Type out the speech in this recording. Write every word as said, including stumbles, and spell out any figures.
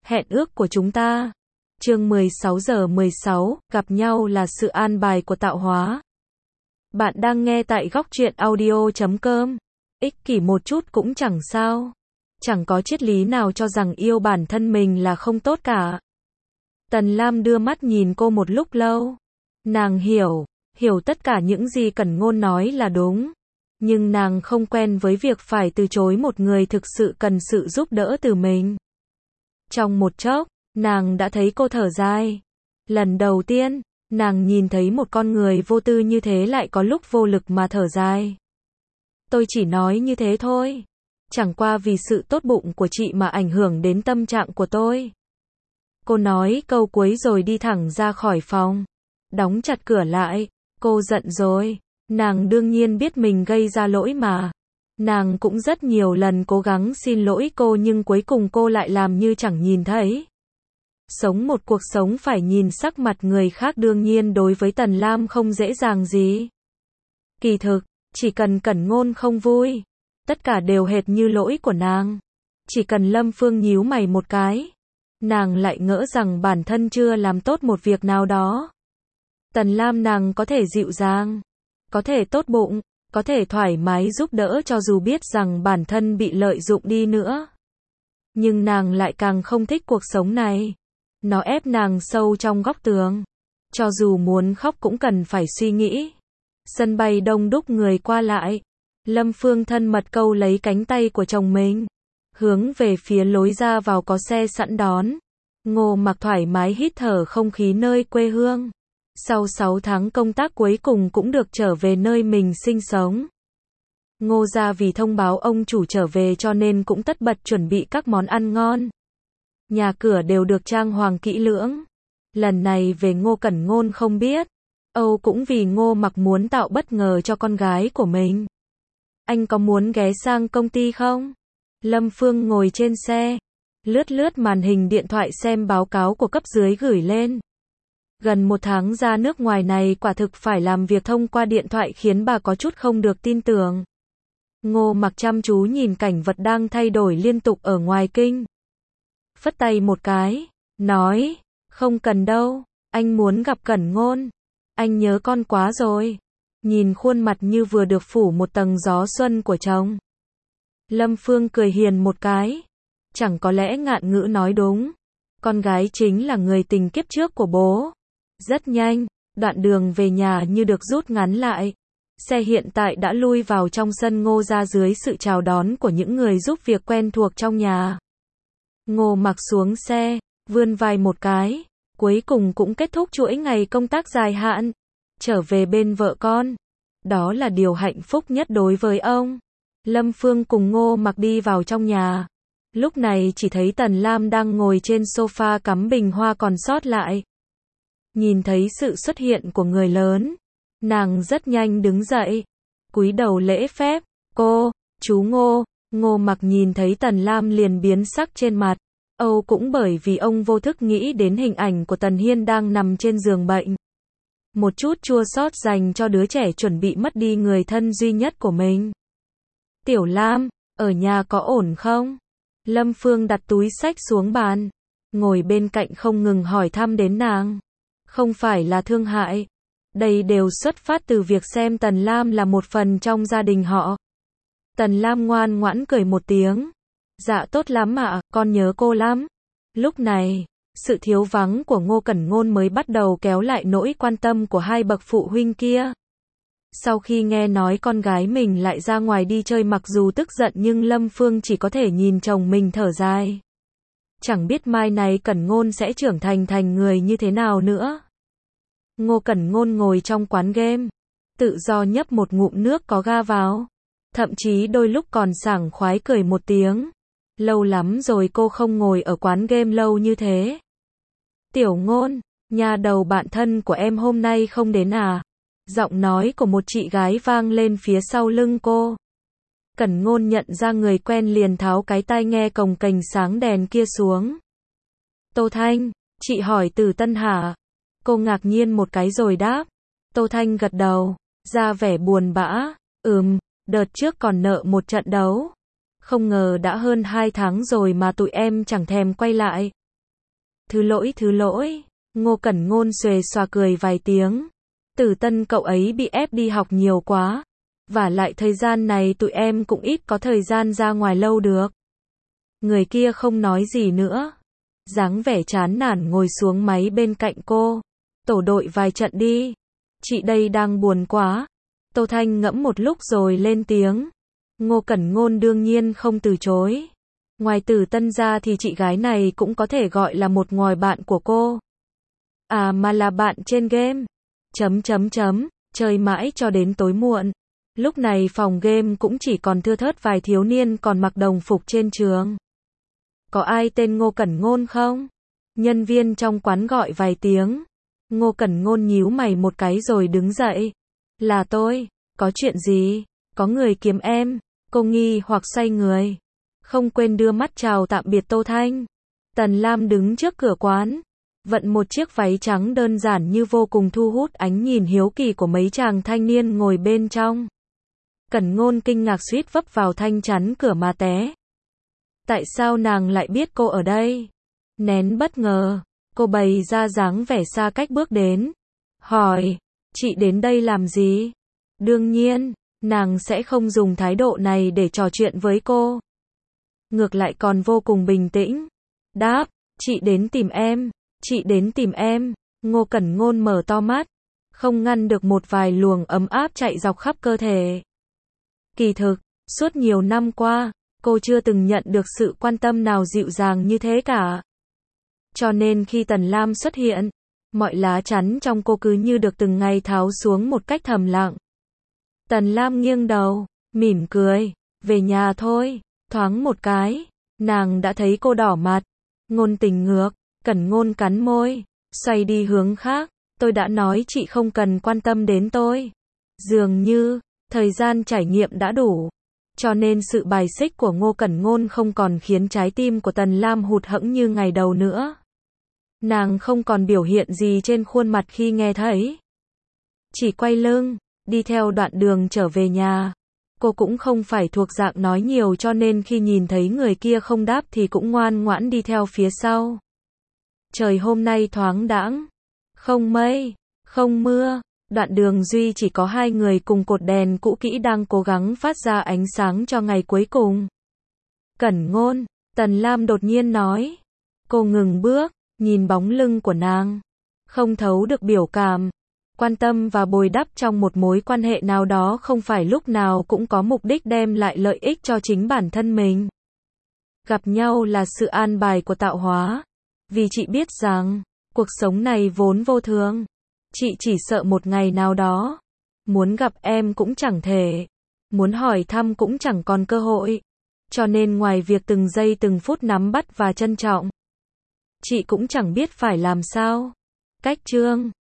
Hẹn ước của chúng ta. Chương mười sáu giờ mười sáu, gặp nhau là sự an bài của tạo hóa. Bạn đang nghe tại góc truyện audio chấm com. Ích kỷ một chút cũng chẳng sao. Chẳng có triết lý nào cho rằng yêu bản thân mình là không tốt cả. Tần Lam đưa mắt nhìn cô một lúc lâu. Nàng hiểu, hiểu tất cả những gì Cẩn Ngôn nói là đúng. Nhưng nàng không quen với việc phải từ chối một người thực sự cần sự giúp đỡ từ mình. Trong một chốc, nàng đã thấy cô thở dài. Lần đầu tiên, nàng nhìn thấy một con người vô tư như thế lại có lúc vô lực mà thở dài. Tôi chỉ nói như thế thôi. Chẳng qua vì sự tốt bụng của chị mà ảnh hưởng đến tâm trạng của tôi. Cô nói câu cuối rồi đi thẳng ra khỏi phòng. Đóng chặt cửa lại. Cô giận rồi. Nàng đương nhiên biết mình gây ra lỗi mà. Nàng cũng rất nhiều lần cố gắng xin lỗi cô nhưng cuối cùng cô lại làm như chẳng nhìn thấy. Sống một cuộc sống phải nhìn sắc mặt người khác đương nhiên đối với Tần Lam không dễ dàng gì. Kỳ thực, chỉ cần Cẩn Ngôn không vui, tất cả đều hệt như lỗi của nàng. Chỉ cần Lâm Phương nhíu mày một cái, nàng lại ngỡ rằng bản thân chưa làm tốt một việc nào đó. Tần Lam nàng có thể dịu dàng, có thể tốt bụng, có thể thoải mái giúp đỡ cho dù biết rằng bản thân bị lợi dụng đi nữa. Nhưng nàng lại càng không thích cuộc sống này. Nó ép nàng sâu trong góc tường. Cho dù muốn khóc cũng cần phải suy nghĩ. Sân bay đông đúc người qua lại. Lâm Phương thân mật câu lấy cánh tay của chồng mình. Hướng về phía lối ra vào có xe sẵn đón. Ngô Mặc thoải mái hít thở không khí nơi quê hương. Sau sáu tháng công tác cuối cùng cũng được trở về nơi mình sinh sống. Ngô gia vì thông báo ông chủ trở về cho nên cũng tất bật chuẩn bị các món ăn ngon. Nhà cửa đều được trang hoàng kỹ lưỡng. Lần này về Ngô Cẩn Ngôn không biết. Âu cũng vì Ngô Mặc muốn tạo bất ngờ cho con gái của mình. Anh có muốn ghé sang công ty không? Lâm Phương ngồi trên xe. Lướt lướt màn hình điện thoại xem báo cáo của cấp dưới gửi lên. Gần một tháng ra nước ngoài này quả thực phải làm việc thông qua điện thoại khiến bà có chút không được tin tưởng. Ngô Mặc chăm chú nhìn cảnh vật đang thay đổi liên tục ở ngoài kinh. Phất tay một cái, nói, không cần đâu, anh muốn gặp Cẩn Ngôn. Anh nhớ con quá rồi. Nhìn khuôn mặt như vừa được phủ một tầng gió xuân của chồng. Lâm Phương cười hiền một cái. Chẳng có lẽ Ngạn Ngữ nói đúng. Con gái chính là người tình kiếp trước của bố. Rất nhanh, đoạn đường về nhà như được rút ngắn lại. Xe hiện tại đã lui vào trong sân Ngô gia dưới sự chào đón của những người giúp việc quen thuộc trong nhà. Ngô Mặc xuống xe, vươn vai một cái, cuối cùng cũng kết thúc chuỗi ngày công tác dài hạn, trở về bên vợ con. Đó là điều hạnh phúc nhất đối với ông. Lâm Phương cùng Ngô Mặc đi vào trong nhà. Lúc này chỉ thấy Tần Lam đang ngồi trên sofa cắm bình hoa còn sót lại. Nhìn thấy sự xuất hiện của người lớn, nàng rất nhanh đứng dậy, cúi đầu lễ phép, cô, chú Ngô. Ngô Mặc nhìn thấy Tần Lam liền biến sắc trên mặt. Âu cũng bởi vì ông vô thức nghĩ đến hình ảnh của Tần Hiên đang nằm trên giường bệnh. Một chút chua xót dành cho đứa trẻ chuẩn bị mất đi người thân duy nhất của mình. Tiểu Lam, ở nhà có ổn không? Lâm Phương đặt túi xách xuống bàn, ngồi bên cạnh không ngừng hỏi thăm đến nàng. Không phải là thương hại. Đây đều xuất phát từ việc xem Tần Lam là một phần trong gia đình họ. Tần Lam ngoan ngoãn cười một tiếng. Dạ tốt lắm ạ, con nhớ cô lắm. Lúc này, sự thiếu vắng của Ngô Cẩn Ngôn mới bắt đầu kéo lại nỗi quan tâm của hai bậc phụ huynh kia. Sau khi nghe nói con gái mình lại ra ngoài đi chơi mặc dù tức giận nhưng Lâm Phương chỉ có thể nhìn chồng mình thở dài. Chẳng biết mai này Cẩn Ngôn sẽ trưởng thành thành người như thế nào nữa. Ngô Cẩn Ngôn ngồi trong quán game, tự do nhấp một ngụm nước có ga vào. Thậm chí đôi lúc còn sảng khoái cười một tiếng. Lâu lắm rồi cô không ngồi ở quán game lâu như thế. Tiểu Ngôn, nhà đầu bạn thân của em hôm nay không đến à? Giọng nói của một chị gái vang lên phía sau lưng cô. Cẩn Ngôn nhận ra người quen liền tháo cái tai nghe cồng kềnh sáng đèn kia xuống. Tô Thanh, chị hỏi từ Tân hả? Cô ngạc nhiên một cái rồi đáp. Tô Thanh gật đầu, ra vẻ buồn bã. Ừm, đợt trước còn nợ một trận đấu. Không ngờ đã hơn hai tháng rồi mà tụi em chẳng thèm quay lại. Thứ lỗi thứ lỗi. Ngô Cẩn Ngôn xuề xòa cười vài tiếng. Tử Tân cậu ấy bị ép đi học nhiều quá. Vả lại thời gian này tụi em cũng ít có thời gian ra ngoài lâu được. Người kia không nói gì nữa. Dáng vẻ chán nản ngồi xuống máy bên cạnh cô. Tổ đội vài trận đi. Chị đây đang buồn quá. Tô Thanh ngẫm một lúc rồi lên tiếng. Ngô Cẩn Ngôn đương nhiên không từ chối. Ngoài Tử Tân ra thì chị gái này cũng có thể gọi là một ngòi bạn của cô. À mà là bạn trên game. Chấm chấm chấm, chơi mãi cho đến tối muộn. Lúc này phòng game cũng chỉ còn thưa thớt vài thiếu niên còn mặc đồng phục trên trường. Có ai tên Ngô Cẩn Ngôn không? Nhân viên trong quán gọi vài tiếng. Ngô Cẩn Ngôn nhíu mày một cái rồi đứng dậy. Là tôi, có chuyện gì? Có người kiếm em. Cô nghi hoặc xoay người. Không quên đưa mắt chào tạm biệt Tô Thanh. Tần Lam đứng trước cửa quán. Vận một chiếc váy trắng đơn giản như vô cùng thu hút ánh nhìn hiếu kỳ của mấy chàng thanh niên ngồi bên trong. Cẩn Ngôn kinh ngạc suýt vấp vào thanh chắn cửa mà té. Tại sao nàng lại biết cô ở đây? Nén bất ngờ, cô bày ra dáng vẻ xa cách bước đến. Hỏi, chị đến đây làm gì? Đương nhiên, nàng sẽ không dùng thái độ này để trò chuyện với cô. Ngược lại còn vô cùng bình tĩnh. Đáp, chị đến tìm em, chị đến tìm em. Ngô Cẩn Ngôn mở to mắt, không ngăn được một vài luồng ấm áp chạy dọc khắp cơ thể. Kỳ thực, suốt nhiều năm qua, cô chưa từng nhận được sự quan tâm nào dịu dàng như thế cả. Cho nên khi Tần Lam xuất hiện, mọi lá chắn trong cô cứ như được từng ngày tháo xuống một cách thầm lặng. Tần Lam nghiêng đầu, mỉm cười, về nhà thôi. Thoáng một cái, nàng đã thấy cô đỏ mặt. Ngôn Tình ngược, Cẩn Ngôn cắn môi, xoay đi hướng khác. Tôi đã nói chị không cần quan tâm đến tôi. Dường như, thời gian trải nghiệm đã đủ. Cho nên sự bài xích của Ngô Cẩn Ngôn không còn khiến trái tim của Tần Lam hụt hẫng như ngày đầu nữa. Nàng không còn biểu hiện gì trên khuôn mặt khi nghe thấy. Chỉ quay lưng, đi theo đoạn đường trở về nhà. Cô cũng không phải thuộc dạng nói nhiều cho nên khi nhìn thấy người kia không đáp thì cũng ngoan ngoãn đi theo phía sau. Trời hôm nay thoáng đãng, không mây, không mưa, đoạn đường duy chỉ có hai người cùng cột đèn cũ kỹ đang cố gắng phát ra ánh sáng cho ngày cuối cùng. Cẩn Ngôn, Tần Lam đột nhiên nói. Cô ngừng bước, nhìn bóng lưng của nàng, không thấu được biểu cảm. Quan tâm và bồi đắp trong một mối quan hệ nào đó không phải lúc nào cũng có mục đích đem lại lợi ích cho chính bản thân mình. Gặp nhau là sự an bài của tạo hóa. Vì chị biết rằng, cuộc sống này vốn vô thường. Chị chỉ sợ một ngày nào đó, muốn gặp em cũng chẳng thể, muốn hỏi thăm cũng chẳng còn cơ hội. Cho nên ngoài việc từng giây từng phút nắm bắt và trân trọng, chị cũng chẳng biết phải làm sao. Cách chương